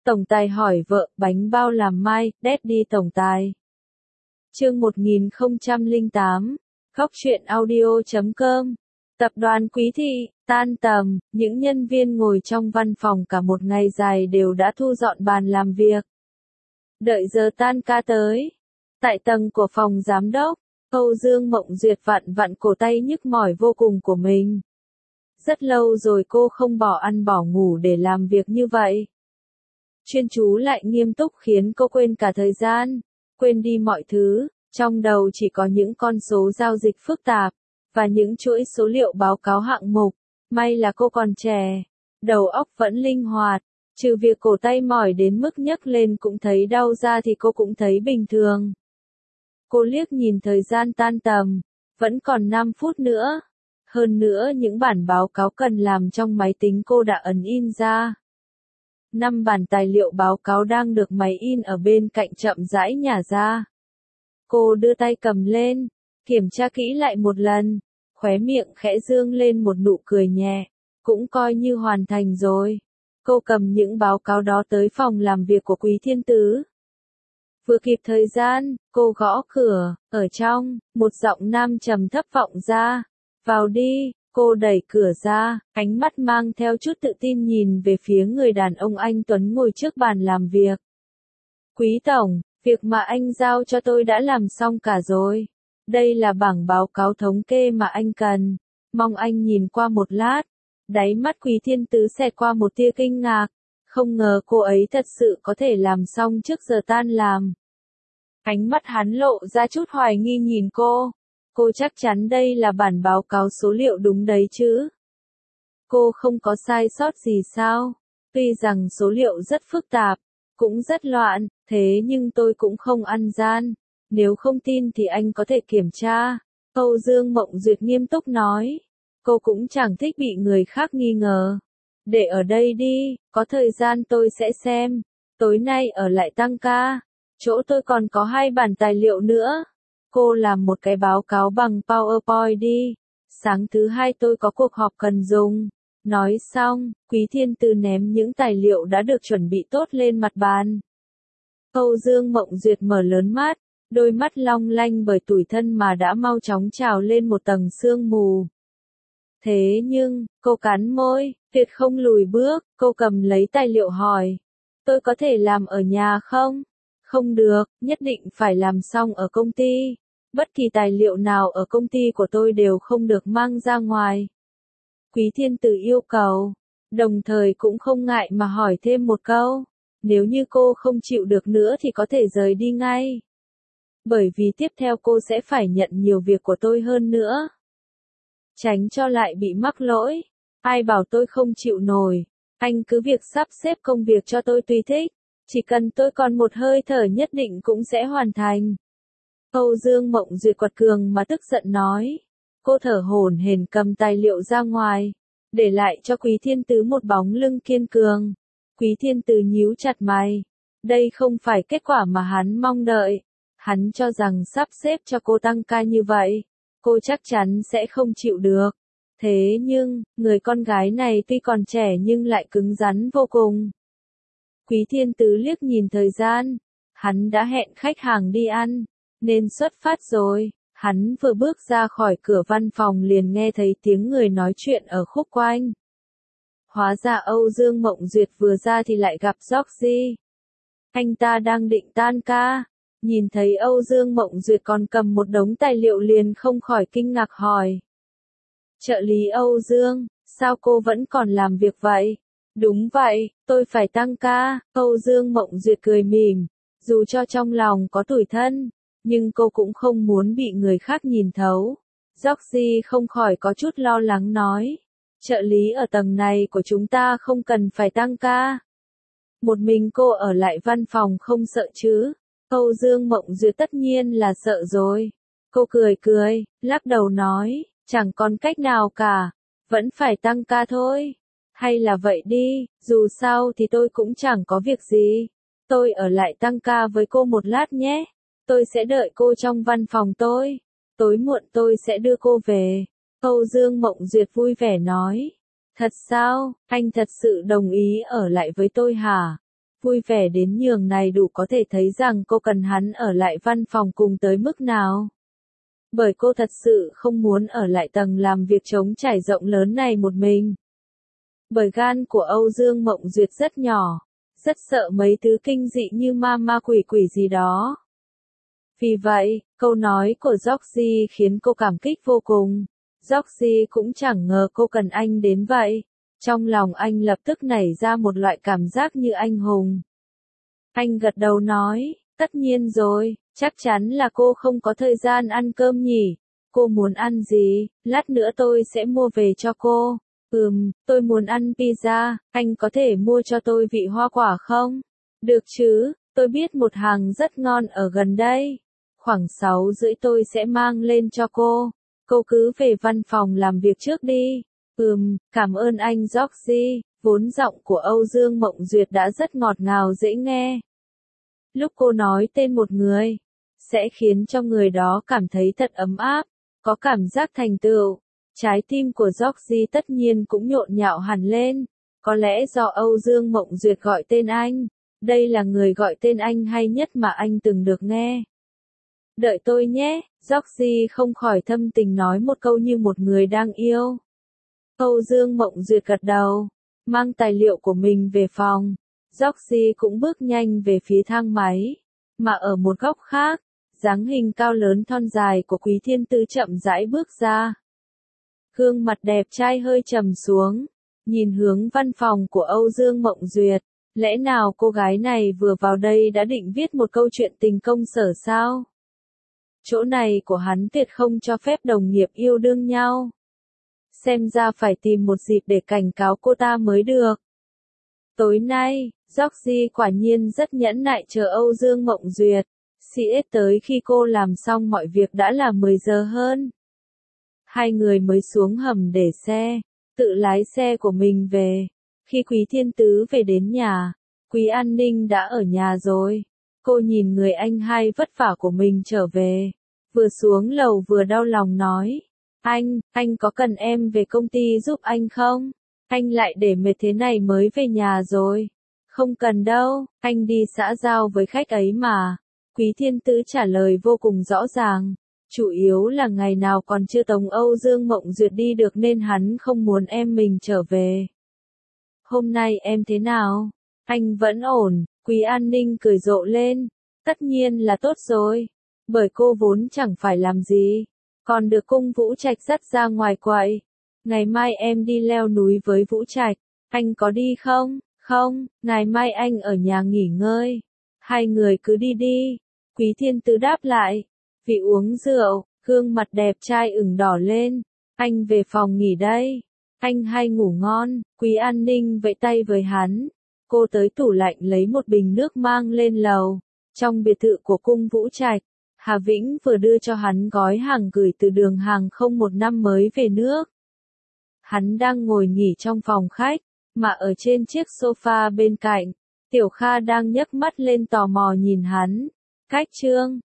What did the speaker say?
Tổng tài hỏi vợ, bánh bao làm mai, Daddy tổng tài. Chương 1008, Khóc chuyện audio.com. Tập đoàn Quý Thị, tan tầm, những nhân viên ngồi trong văn phòng cả một ngày dài đều đã thu dọn bàn làm việc. Đợi giờ tan ca tới. Tại tầng của phòng giám đốc, Âu Dương Mộng Duyệt vặn vặn cổ tay nhức mỏi vô cùng của mình. Rất lâu rồi cô không bỏ ăn bỏ ngủ để làm việc như vậy. Chuyên chú lại nghiêm túc khiến cô quên cả thời gian, quên đi mọi thứ, trong đầu chỉ có những con số giao dịch phức tạp, và những chuỗi số liệu báo cáo hạng mục. May là cô còn trẻ, đầu óc vẫn linh hoạt, trừ việc cổ tay mỏi đến mức nhấc lên cũng thấy đau ra thì cô cũng thấy bình thường. Cô liếc nhìn thời gian tan tầm, vẫn còn 5 phút nữa. Hơn nữa những bản báo cáo cần làm trong máy tính cô đã ấn in ra. 5 bản tài liệu báo cáo đang được máy in ở bên cạnh chậm rãi nhả ra. Cô đưa tay cầm lên, kiểm tra kỹ lại một lần, khóe miệng khẽ dương lên một nụ cười nhẹ, cũng coi như hoàn thành rồi. Cô cầm những báo cáo đó tới phòng làm việc của Quý Thiên Tứ. Vừa kịp thời gian, cô gõ cửa, ở trong, một giọng nam trầm thấp vọng ra. Vào đi, cô đẩy cửa ra, ánh mắt mang theo chút tự tin nhìn về phía người đàn ông anh tuấn ngồi trước bàn làm việc. Quý tổng, việc mà anh giao cho tôi đã làm xong cả rồi. Đây là bảng báo cáo thống kê mà anh cần. Mong anh nhìn qua một lát. Đáy mắt Quý Thiên Tứ xẹt qua một tia kinh ngạc. Không ngờ cô ấy thật sự có thể làm xong trước giờ tan làm. Ánh mắt hắn lộ ra chút hoài nghi nhìn cô. Cô chắc chắn đây là bản báo cáo số liệu đúng đấy chứ? Cô không có sai sót gì sao? Tuy rằng số liệu rất phức tạp, cũng rất loạn, thế nhưng tôi cũng không ăn gian. Nếu không tin thì anh có thể kiểm tra. Âu Dương Mộng Duyệt nghiêm túc nói. Cô cũng chẳng thích bị người khác nghi ngờ. Để ở đây đi, có thời gian tôi sẽ xem. Tối nay ở lại tăng ca. Chỗ tôi còn có 2 bản tài liệu nữa. Cô làm một cái báo cáo bằng PowerPoint đi. Sáng thứ 2 tôi có cuộc họp cần dùng. Nói xong, Quý Thiên Tứ ném những tài liệu đã được chuẩn bị tốt lên mặt bàn. Âu Dương Mộng Duyệt mở lớn mắt, đôi mắt long lanh bởi tủi thân mà đã mau chóng trào lên một tầng sương mù. Thế nhưng, cô cắn môi, tuyệt không lùi bước, cô cầm lấy tài liệu hỏi. Tôi có thể làm ở nhà không? Không được, nhất định phải làm xong ở công ty. Bất kỳ tài liệu nào ở công ty của tôi đều không được mang ra ngoài. Quý Thiên Tứ yêu cầu, đồng thời cũng không ngại mà hỏi thêm một câu. Nếu như cô không chịu được nữa thì có thể rời đi ngay. Bởi vì tiếp theo cô sẽ phải nhận nhiều việc của tôi hơn nữa. Tránh cho lại bị mắc lỗi. Ai bảo tôi không chịu nổi. Anh cứ việc sắp xếp công việc cho tôi tùy thích. Chỉ cần tôi còn một hơi thở nhất định cũng sẽ hoàn thành. Âu Dương Mộng Duyệt quật cường mà tức giận nói. Cô thở hổn hển cầm tài liệu ra ngoài, để lại cho Quý Thiên Tứ một bóng lưng kiên cường. Quý Thiên Tứ nhíu chặt mày. Đây không phải kết quả mà hắn mong đợi. Hắn cho rằng sắp xếp cho cô tăng ca như vậy, cô chắc chắn sẽ không chịu được. Thế nhưng, người con gái này tuy còn trẻ nhưng lại cứng rắn vô cùng. Quý Thiên Tứ liếc nhìn thời gian. Hắn đã hẹn khách hàng đi ăn, nên xuất phát rồi. Hắn vừa bước ra khỏi cửa văn phòng liền nghe thấy tiếng người nói chuyện ở khúc quanh. Hóa ra Âu Dương Mộng Duyệt vừa ra thì lại gặp Georgie. Anh ta đang định tan ca. Nhìn thấy Âu Dương Mộng Duyệt còn cầm một đống tài liệu liền không khỏi kinh ngạc hỏi. Trợ lý Âu Dương, sao cô vẫn còn làm việc vậy? Đúng vậy, tôi phải tăng ca. Âu Dương Mộng Duyệt cười mỉm. Dù cho trong lòng có tủi thân, nhưng cô cũng không muốn bị người khác nhìn thấu. Georgie không khỏi có chút lo lắng nói. Trợ lý ở tầng này của chúng ta không cần phải tăng ca. Một mình cô ở lại văn phòng không sợ chứ? Âu Dương Mộng Duyệt tất nhiên là sợ rồi. Cô cười cười, lắc đầu nói, chẳng còn cách nào cả. Vẫn phải tăng ca thôi. Hay là vậy đi, dù sao thì tôi cũng chẳng có việc gì. Tôi ở lại tăng ca với cô một lát nhé. Tôi sẽ đợi cô trong văn phòng tôi. Tối muộn tôi sẽ đưa cô về. Âu Dương Mộng Duyệt vui vẻ nói. Thật sao, anh thật sự đồng ý ở lại với tôi hả? vui vẻ đến nhường này đủ có thể thấy rằng cô cần hắn ở lại văn phòng cùng tới mức nào. Bởi cô thật sự không muốn ở lại tầng làm việc trống trải rộng lớn này một mình. Bởi gan của Âu Dương Mộng Duyệt rất nhỏ, rất sợ mấy thứ kinh dị như ma quỷ quỷ gì đó. Vì vậy, câu nói của Georgie khiến cô cảm kích vô cùng. Georgie cũng chẳng ngờ cô cần anh đến vậy. Trong lòng anh lập tức nảy ra một loại cảm giác như anh hùng. Anh gật đầu nói, tất nhiên rồi, chắc chắn là cô không có thời gian ăn cơm nhỉ. Cô muốn ăn gì, lát nữa tôi sẽ mua về cho cô. Tôi muốn ăn pizza, anh có thể mua cho tôi vị hoa quả không? Được chứ, tôi biết một hàng rất ngon ở gần đây. Khoảng 6:30 tôi sẽ mang lên cho cô. Cô cứ về văn phòng làm việc trước đi. Cảm ơn anh Georgie. Vốn giọng của Âu Dương Mộng Duyệt đã rất ngọt ngào dễ nghe. Lúc cô nói tên một người, sẽ khiến cho người đó cảm thấy thật ấm áp, có cảm giác thành tựu. Trái tim của Georgie tất nhiên cũng nhộn nhạo hẳn lên. Có lẽ do Âu Dương Mộng Duyệt gọi tên anh. Đây là người gọi tên anh hay nhất mà anh từng được nghe. Đợi tôi nhé, Georgie không khỏi thâm tình nói một câu như một người đang yêu. Âu Dương Mộng Duyệt gật đầu, mang tài liệu của mình về phòng. Georgie cũng bước nhanh về phía thang máy, mà ở một góc khác, dáng hình cao lớn thon dài của Quý Thiên Tứ chậm rãi bước ra. Gương mặt đẹp trai hơi trầm xuống, nhìn hướng văn phòng của Âu Dương Mộng Duyệt. Lẽ nào cô gái này vừa vào đây đã định viết một câu chuyện tình công sở sao? Chỗ này của hắn tuyệt không cho phép đồng nghiệp yêu đương nhau. Xem ra phải tìm một dịp để cảnh cáo cô ta mới được. Tối nay, Georgie quả nhiên rất nhẫn nại chờ Âu Dương Mộng Duyệt. CS tới khi cô làm xong mọi việc đã là 10 giờ hơn. Hai người mới xuống hầm để xe, tự lái xe của mình về. Khi Quý Thiên Tứ về đến nhà, Quý An Ninh đã ở nhà rồi. Cô nhìn người anh hai vất vả của mình trở về. Vừa xuống lầu vừa đau lòng nói. Anh có cần em về công ty giúp anh không? Anh lại để mệt thế này mới về nhà rồi. Không cần đâu, anh đi xã giao với khách ấy mà. Quý Thiên Tứ trả lời vô cùng rõ ràng. Chủ yếu là ngày nào còn chưa tống Âu Dương Mộng Duyệt đi được nên hắn không muốn em mình trở về. Hôm nay em thế nào? Anh vẫn ổn, Quý An Ninh cười rộ lên. Tất nhiên là tốt rồi. Bởi cô vốn chẳng phải làm gì. Còn được Cung Vũ Trạch dắt ra ngoài quậy. Ngày mai em đi leo núi với Vũ Trạch. Anh có đi không? Không, ngày mai anh ở nhà nghỉ ngơi. Hai người cứ đi đi. Quý Thiên Tứ đáp lại. Vì uống rượu, gương mặt đẹp trai ửng đỏ lên. Anh về phòng nghỉ đây. Anh hay ngủ ngon. Quý An Ninh vẫy tay với hắn. Cô tới tủ lạnh lấy một bình nước mang lên lầu. Trong biệt thự của Cung Vũ Trạch, Hà Vĩnh vừa đưa cho hắn gói hàng gửi từ đường hàng không một năm mới về nước. Hắn đang ngồi nghỉ trong phòng khách, mà ở trên chiếc sofa bên cạnh, Tiểu Kha đang nhấc mắt lên tò mò nhìn hắn. Cách Trương,